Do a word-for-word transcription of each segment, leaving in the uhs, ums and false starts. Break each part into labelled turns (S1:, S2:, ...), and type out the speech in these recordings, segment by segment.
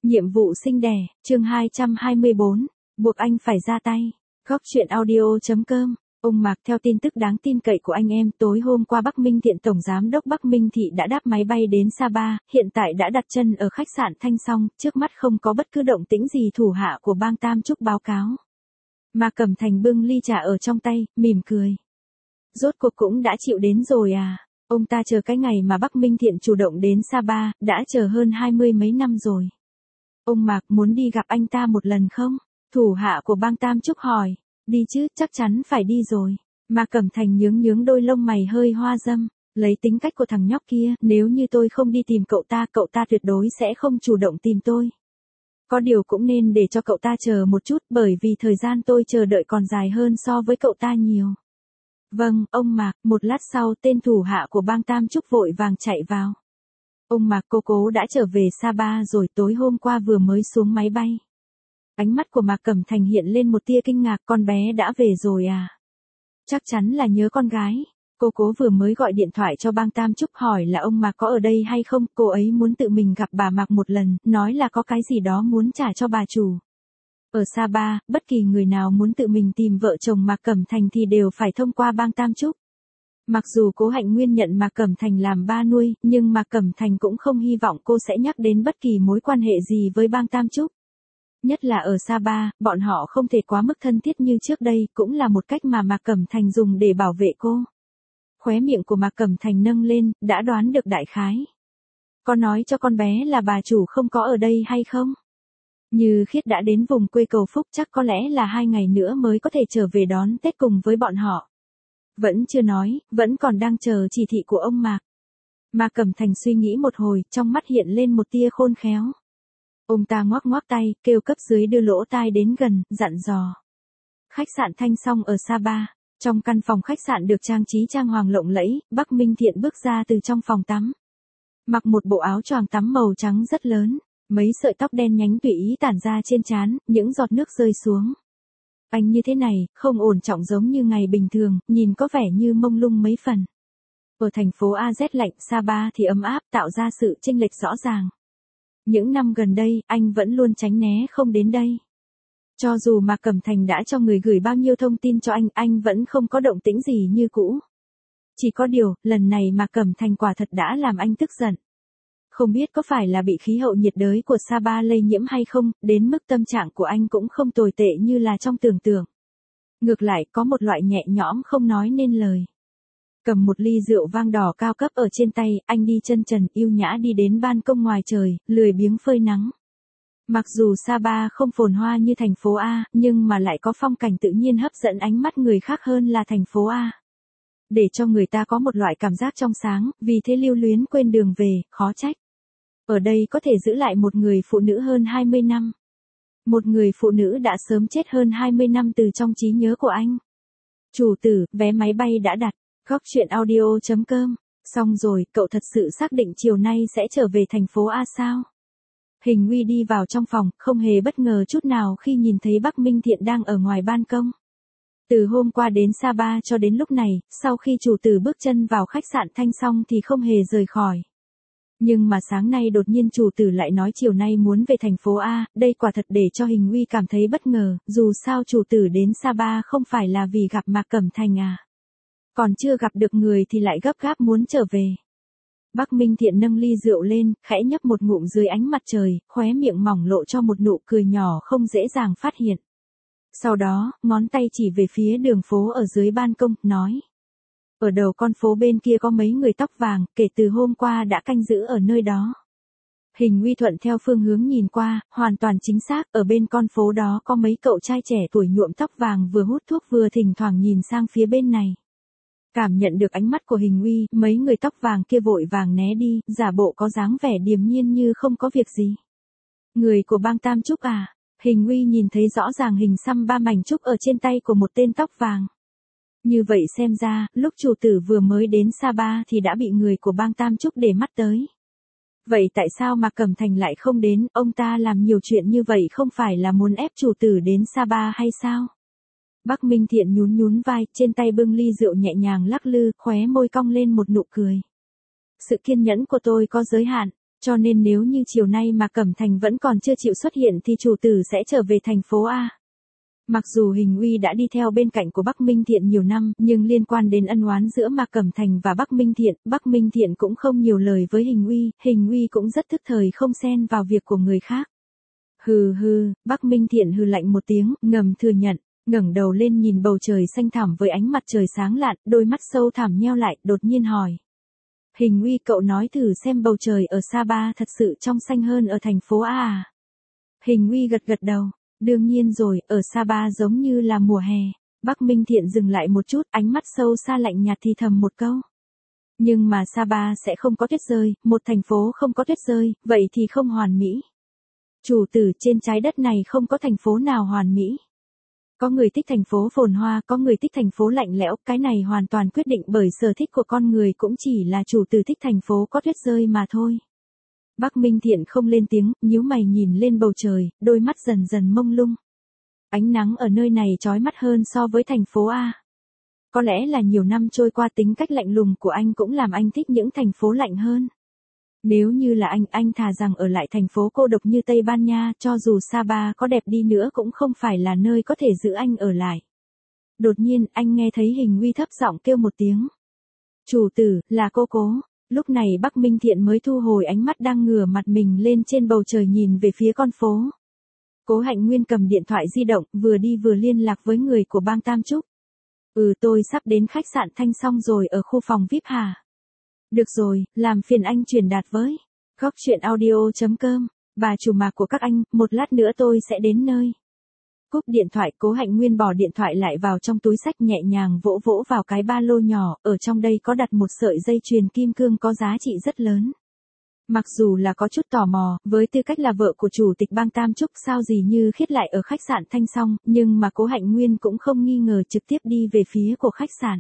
S1: Nhiệm vụ sinh đẻ, chương hai trăm hai mươi bốn, buộc anh phải ra tay. Góc truyện audio.com. Ông Mạc, theo tin tức đáng tin cậy của anh em, tối hôm qua Bắc Minh Thiện Tổng Giám đốc Bắc Minh Thị đã đáp máy bay đến Sapa, hiện tại đã đặt chân ở khách sạn Thanh Song, trước mắt không có bất cứ động tĩnh gì. Thủ hạ của bang Tam Trúc báo cáo. Mạc Cẩm Thành bưng ly trà ở trong tay, mỉm cười. Rốt cuộc cũng đã chịu đến rồi à? Ông ta chờ cái ngày mà Bắc Minh Thiện chủ động đến Sapa, đã chờ hơn hai mươi mấy năm rồi. Ông Mạc muốn đi gặp anh ta một lần không? Thủ hạ của bang Tam Trúc hỏi. Đi chứ, chắc chắn phải đi rồi. Mạc Cẩm Thành nhướng nhướng đôi lông mày hơi hoa dâm. Lấy tính cách của thằng nhóc kia, nếu như tôi không đi tìm cậu ta, cậu ta tuyệt đối sẽ không chủ động tìm tôi. Có điều cũng nên để cho cậu ta chờ một chút, bởi vì thời gian tôi chờ đợi còn dài hơn so với cậu ta nhiều. Vâng, ông Mạc. Một lát sau, tên thủ hạ của bang Tam Trúc vội vàng chạy vào. Ông Mạc, cô cố đã trở về Sapa rồi, tối hôm qua vừa mới xuống máy bay. Ánh mắt của Mạc Cẩm Thành hiện lên một tia kinh ngạc, con bé đã về rồi à? Chắc chắn là nhớ con gái. Cô cố vừa mới gọi điện thoại cho bang Tam Trúc hỏi là ông Mạc có ở đây hay không, cô ấy muốn tự mình gặp bà Mạc một lần, nói là có cái gì đó muốn trả cho bà chủ. Ở Sapa, bất kỳ người nào muốn tự mình tìm vợ chồng Mạc Cẩm Thành thì đều phải thông qua bang Tam Trúc. Mặc dù Cố Hạnh Nguyên nhận Mạc Cẩm Thành làm ba nuôi, nhưng Mạc Cẩm Thành cũng không hy vọng cô sẽ nhắc đến bất kỳ mối quan hệ gì với bang Tam Trúc. Nhất là ở Sapa, bọn họ không thể quá mức thân thiết như trước đây, cũng là một cách mà Mạc Cẩm Thành dùng để bảo vệ cô. Khóe miệng của Mạc Cẩm Thành nâng lên, đã đoán được đại khái. Có nói cho con bé là bà chủ không có ở đây hay không? Như Khiết đã đến vùng quê Cầu Phúc, chắc có lẽ là hai ngày nữa mới có thể trở về đón Tết cùng với bọn họ. Vẫn chưa nói, vẫn còn đang chờ chỉ thị của ông Mạc. Mạc Cẩm Thành suy nghĩ một hồi, trong mắt hiện lên một tia khôn khéo. Ông ta ngoắc ngoắc tay, kêu cấp dưới đưa lỗ tai đến gần, dặn dò. Khách sạn Thanh Song ở Sapa. Trong căn phòng khách sạn được trang trí trang hoàng lộng lẫy, Bắc Minh Thiện bước ra từ trong phòng tắm. Mặc một bộ áo choàng tắm màu trắng rất lớn, mấy sợi tóc đen nhánh tùy ý tản ra trên trán, những giọt nước rơi xuống. Anh như thế này, không ổn trọng giống như ngày bình thường, nhìn có vẻ như mông lung mấy phần. Ở thành phố A rét lạnh, Sapa thì ấm áp, tạo ra sự chênh lệch rõ ràng. Những năm gần đây, anh vẫn luôn tránh né không đến đây. Cho dù Mạc Cẩm Thành đã cho người gửi bao nhiêu thông tin cho anh, anh vẫn không có động tĩnh gì như cũ. Chỉ có điều, lần này Mạc Cẩm Thành quả thật đã làm anh tức giận. Không biết có phải là bị khí hậu nhiệt đới của Sapa lây nhiễm hay không, đến mức tâm trạng của anh cũng không tồi tệ như là trong tưởng tượng. Ngược lại, có một loại nhẹ nhõm không nói nên lời. Cầm một ly rượu vang đỏ cao cấp ở trên tay, anh đi chân trần, yêu nhã đi đến ban công ngoài trời, lười biếng phơi nắng. Mặc dù Sapa không phồn hoa như thành phố A, nhưng mà lại có phong cảnh tự nhiên hấp dẫn ánh mắt người khác hơn là thành phố A. Để cho người ta có một loại cảm giác trong sáng, vì thế lưu luyến quên đường về, khó trách. Ở đây có thể giữ lại một người phụ nữ hơn hai mươi năm. Một người phụ nữ đã sớm chết hơn hai mươi năm từ trong trí nhớ của anh. Chủ tử, vé máy bay đã đặt. Góc truyện audio.com. Xong rồi, cậu thật sự xác định chiều nay sẽ trở về thành phố A sao? Hình Huy đi vào trong phòng, không hề bất ngờ chút nào khi nhìn thấy Bắc Minh Thiện đang ở ngoài ban công. Từ hôm qua đến Sapa cho đến lúc này, sau khi chủ tử bước chân vào khách sạn Thanh Song thì không hề rời khỏi. Nhưng mà sáng nay đột nhiên chủ tử lại nói chiều nay muốn về thành phố A, đây quả thật để cho Hình Huy cảm thấy bất ngờ, dù sao chủ tử đến Sapa không phải là vì gặp Mạc Cẩm Thành à. Còn chưa gặp được người thì lại gấp gáp muốn trở về. Bắc Minh Thiện nâng ly rượu lên, khẽ nhấp một ngụm dưới ánh mặt trời, khóe miệng mỏng lộ cho một nụ cười nhỏ không dễ dàng phát hiện. Sau đó, ngón tay chỉ về phía đường phố ở dưới ban công, nói. Ở đầu con phố bên kia có mấy người tóc vàng, kể từ hôm qua đã canh giữ ở nơi đó. Hình Huy thuận theo phương hướng nhìn qua, hoàn toàn chính xác, ở bên con phố đó có mấy cậu trai trẻ tuổi nhuộm tóc vàng vừa hút thuốc vừa thỉnh thoảng nhìn sang phía bên này. Cảm nhận được ánh mắt của Hình Huy, mấy người tóc vàng kia vội vàng né đi, giả bộ có dáng vẻ điềm nhiên như không có việc gì. Người của bang Tam Trúc à? Hình Huy nhìn thấy rõ ràng hình xăm ba mảnh trúc ở trên tay của một tên tóc vàng. Như vậy xem ra, lúc chủ tử vừa mới đến Sapa thì đã bị người của bang Tam Trúc để mắt tới. Vậy tại sao Mạc Cẩm Thành lại không đến, ông ta làm nhiều chuyện như vậy không phải là muốn ép chủ tử đến Sapa hay sao? Bắc Minh Thiện nhún nhún vai, trên tay bưng ly rượu nhẹ nhàng lắc lư, khóe môi cong lên một nụ cười. Sự kiên nhẫn của tôi có giới hạn. Cho nên nếu như chiều nay mà Cẩm Thành vẫn còn chưa chịu xuất hiện thì chủ tử sẽ trở về thành phố A. Mặc dù Hình Uy đã đi theo bên cạnh của Bắc Minh Thiện nhiều năm, nhưng liên quan đến ân oán giữa Mạc Cẩm Thành và Bắc Minh Thiện, Bắc Minh Thiện cũng không nhiều lời với Hình Uy, Hình Uy cũng rất thức thời không xen vào việc của người khác. Hừ hừ, Bắc Minh Thiện hừ lạnh một tiếng, ngầm thừa nhận, ngẩng đầu lên nhìn bầu trời xanh thẳm với ánh mặt trời sáng lạn, đôi mắt sâu thẳm nheo lại, đột nhiên hỏi. Hình Uy, cậu nói thử xem bầu trời ở Sapa thật sự trong xanh hơn ở thành phố A à? Hình Uy gật gật đầu. Đương nhiên rồi, ở Sapa giống như là mùa hè. Bắc Minh Thiện dừng lại một chút, ánh mắt sâu xa lạnh nhạt thì thầm một câu. Nhưng mà Sapa sẽ không có tuyết rơi, một thành phố không có tuyết rơi, vậy thì không hoàn mỹ. Chủ tử, trên trái đất này không có thành phố nào hoàn mỹ. Có người thích thành phố phồn hoa, có người thích thành phố lạnh lẽo, cái này hoàn toàn quyết định bởi sở thích của con người, cũng chỉ là chủ tử thích thành phố có tuyết rơi mà thôi. Bắc Minh Thiện không lên tiếng, nhíu mày nhìn lên bầu trời, đôi mắt dần dần mông lung. Ánh nắng ở nơi này chói mắt hơn so với thành phố A. Có lẽ là nhiều năm trôi qua tính cách lạnh lùng của anh cũng làm anh thích những thành phố lạnh hơn. Nếu như là anh, anh thà rằng ở lại thành phố cô độc như Tây Ban Nha, cho dù Sapa có đẹp đi nữa cũng không phải là nơi có thể giữ anh ở lại. Đột nhiên, anh nghe thấy Hình Uy thấp giọng kêu một tiếng. Chủ tử, là cô Cố. Lúc này Bắc Minh Thiện mới thu hồi ánh mắt đang ngửa mặt mình lên trên bầu trời nhìn về phía con phố. Cố Hạnh Nguyên cầm điện thoại di động, vừa đi vừa liên lạc với người của bang Tam Trúc. Ừ, tôi sắp đến khách sạn Thanh Song rồi, ở khu phòng vi ai pi hả? Được rồi, làm phiền anh truyền đạt với. Góc truyện audio chấm com, bà chủ Mạc của các anh, một lát nữa tôi sẽ đến nơi. Cúp điện thoại, Cố Hạnh Nguyên bỏ điện thoại lại vào trong túi xách, nhẹ nhàng vỗ vỗ vào cái ba lô nhỏ, ở trong đây có đặt một sợi dây chuyền kim cương có giá trị rất lớn. Mặc dù là có chút tò mò, với tư cách là vợ của chủ tịch bang Tam Trúc sao gì như khiết lại ở khách sạn Thanh Song, nhưng mà Cố Hạnh Nguyên cũng không nghi ngờ, trực tiếp đi về phía của khách sạn.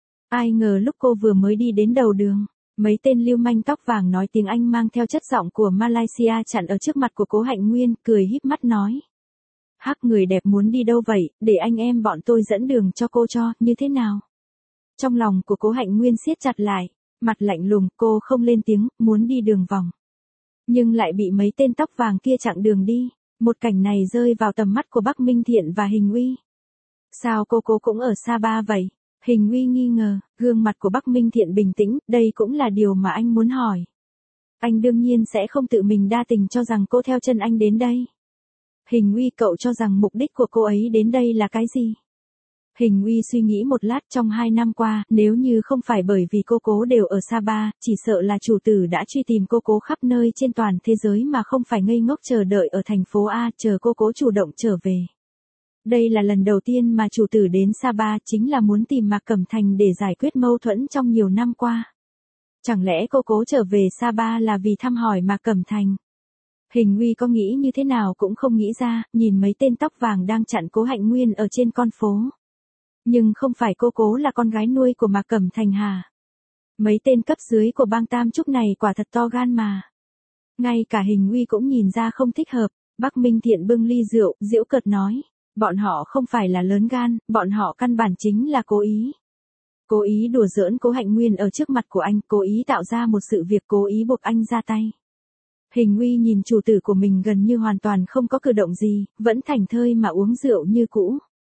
S1: Ai ngờ lúc cô vừa mới đi đến đầu đường, mấy tên lưu manh tóc vàng nói tiếng Anh mang theo chất giọng của Malaysia chặn ở trước mặt của Cố Hạnh Nguyên, cười híp mắt nói. Hắc, người đẹp muốn đi đâu vậy, để anh em bọn tôi dẫn đường cho cô cho, như thế nào? Trong lòng của Cố Hạnh Nguyên siết chặt lại, mặt lạnh lùng, cô không lên tiếng, muốn đi đường vòng. Nhưng lại bị mấy tên tóc vàng kia chặn đường đi, một cảnh này rơi vào tầm mắt của Bắc Minh Thiện và Hình Uy. Sao cô cô cũng ở Sapa vậy? Hình Uy nghi ngờ, gương mặt của Bắc Minh Thiện bình tĩnh, đây cũng là điều mà anh muốn hỏi. Anh đương nhiên sẽ không tự mình đa tình cho rằng cô theo chân anh đến đây. Hình Uy, cậu cho rằng mục đích của cô ấy đến đây là cái gì? Hình Uy suy nghĩ một lát, trong hai năm qua, nếu như không phải bởi vì cô Cố đều ở Sapa, chỉ sợ là chủ tử đã truy tìm cô Cố khắp nơi trên toàn thế giới mà không phải ngây ngốc chờ đợi ở thành phố A, chờ cô Cố chủ động trở về. Đây là lần đầu tiên mà chủ tử đến Sapa, chính là muốn tìm Mạc Cẩm Thành để giải quyết mâu thuẫn trong nhiều năm qua. Chẳng lẽ cô Cố trở về Sapa là vì thăm hỏi Mạc Cẩm Thành? Hình Uy có nghĩ như thế nào cũng không nghĩ ra, nhìn mấy tên tóc vàng đang chặn Cố Hạnh Nguyên ở trên con phố. Nhưng không phải cô Cố là con gái nuôi của Mạc Cẩm Thành hả? Mấy tên cấp dưới của bang Tam Trúc này quả thật to gan mà. Ngay cả Hình Uy cũng nhìn ra không thích hợp, Bắc Minh Thiện bưng ly rượu, giễu cợt nói. Bọn họ không phải là lớn gan, bọn họ căn bản chính là cố ý. Cố ý đùa giỡn Cố Hạnh Nguyên ở trước mặt của anh, cố ý tạo ra một sự việc, cố ý buộc anh ra tay. Hình Uy nhìn chủ tử của mình gần như hoàn toàn không có cử động gì, vẫn thảnh thơi mà uống rượu như cũ.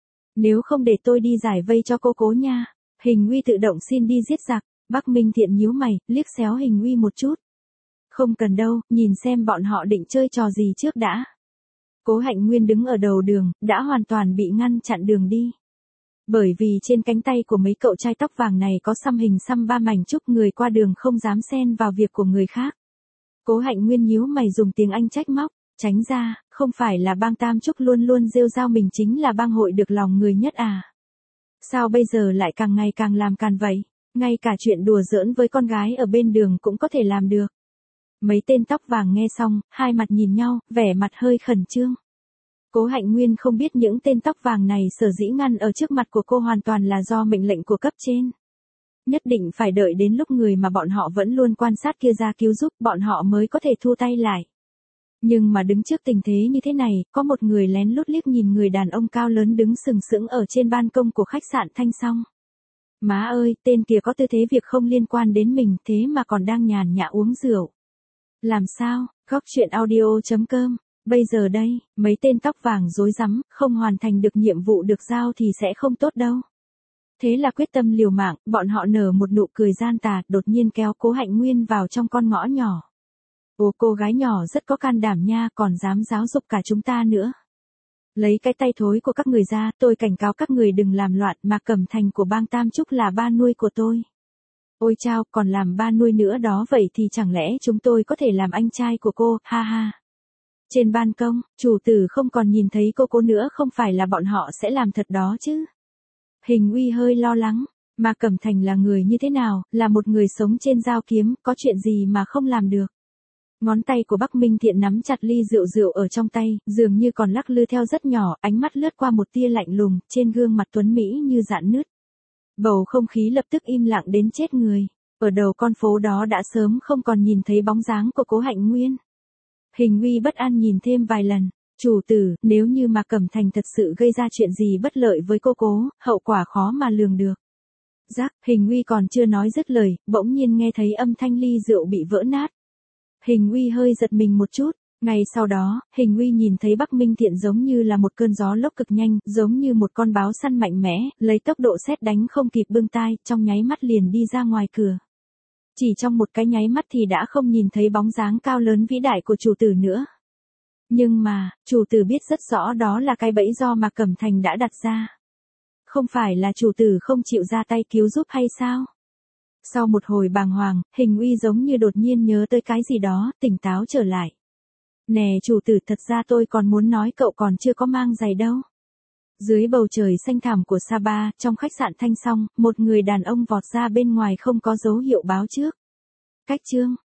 S1: Nếu không để tôi đi giải vây cho cô Cố nha. Hình Uy tự động xin đi giết giặc. Bắc Minh Thiện nhíu mày, liếc xéo Hình Uy một chút. Không cần đâu, nhìn xem bọn họ định chơi trò gì trước đã. Cố Hạnh Nguyên đứng ở đầu đường, đã hoàn toàn bị ngăn chặn đường đi. Bởi vì trên cánh tay của mấy cậu trai tóc vàng này có xăm hình xăm ba mảnh trúc, người qua đường không dám xen vào việc của người khác. Cố Hạnh Nguyên nhíu mày dùng tiếng Anh trách móc, tránh ra, không phải là bang Tam Trúc luôn luôn rêu rao mình chính là bang hội được lòng người nhất à? Sao bây giờ lại càng ngày càng làm càn vậy? Ngay cả chuyện đùa giỡn với con gái ở bên đường cũng có thể làm được. Mấy tên tóc vàng nghe xong, hai mặt nhìn nhau, vẻ mặt hơi khẩn trương. Cố Hạnh Nguyên không biết những tên tóc vàng này sở dĩ ngăn ở trước mặt của cô hoàn toàn là do mệnh lệnh của cấp trên. Nhất định phải đợi đến lúc người mà bọn họ vẫn luôn quan sát kia ra cứu giúp, bọn họ mới có thể thu tay lại. Nhưng mà đứng trước tình thế như thế này, có một người lén lút liếc nhìn người đàn ông cao lớn đứng sừng sững ở trên ban công của khách sạn Thanh Song. Má ơi, tên kia có tư thế việc không liên quan đến mình, thế mà còn đang nhàn nhã uống rượu. Làm sao? Góc chuyện audio.com. Bây giờ đây, mấy tên tóc vàng rối rắm, không hoàn thành được nhiệm vụ được giao thì sẽ không tốt đâu. Thế là quyết tâm liều mạng, bọn họ nở một nụ cười gian tà, đột nhiên kéo Cố Hạnh Nguyên vào trong con ngõ nhỏ. Ồ, cô gái nhỏ rất có can đảm nha, còn dám giáo dục cả chúng ta nữa. Lấy cái tay thối của các người ra, tôi cảnh cáo các người đừng làm loạn, mà Cẩm Thành của bang Tam Trúc là ba nuôi của tôi. Ôi chao, còn làm ba nuôi nữa đó, vậy thì chẳng lẽ chúng tôi có thể làm anh trai của cô, ha ha. Trên ban công, chủ tử không còn nhìn thấy cô cô nữa, không phải là bọn họ sẽ làm thật đó chứ. Hình Uy hơi lo lắng, mà Cẩm Thành là người như thế nào, là một người sống trên dao kiếm, có chuyện gì mà không làm được. Ngón tay của Bắc Minh Thiện nắm chặt ly rượu rượu ở trong tay, dường như còn lắc lư theo rất nhỏ, ánh mắt lướt qua một tia lạnh lùng, trên gương mặt tuấn Mỹ như rạn nứt. Bầu không khí lập tức im lặng đến chết người, ở đầu con phố đó đã sớm không còn nhìn thấy bóng dáng của Cố Hạnh Nguyên. Hình Uy bất an nhìn thêm vài lần, chủ tử, nếu như mà Cẩm Thành thật sự gây ra chuyện gì bất lợi với cô Cố, hậu quả khó mà lường được. Rắc, Hình Uy còn chưa nói dứt lời, bỗng nhiên nghe thấy âm thanh ly rượu bị vỡ nát. Hình Uy hơi giật mình một chút, ngay sau đó, Hình Uy nhìn thấy Bắc Minh Thiện giống như là một cơn gió lốc cực nhanh, giống như một con báo săn mạnh mẽ, lấy tốc độ sét đánh không kịp bưng tai, trong nháy mắt liền đi ra ngoài cửa. Chỉ trong một cái nháy mắt thì đã không nhìn thấy bóng dáng cao lớn vĩ đại của chủ tử nữa. Nhưng mà, chủ tử biết rất rõ đó là cái bẫy do mà Cẩm Thành đã đặt ra. Không phải là chủ tử không chịu ra tay cứu giúp hay sao? Sau một hồi bàng hoàng, Hình Uy giống như đột nhiên nhớ tới cái gì đó, tỉnh táo trở lại. Nè chủ tử, thật ra tôi còn muốn nói cậu còn chưa có mang giày đâu. Dưới bầu trời xanh thẳm của Sapa, trong khách sạn Thanh Song, một người đàn ông vọt ra bên ngoài không có dấu hiệu báo trước. Cách chương.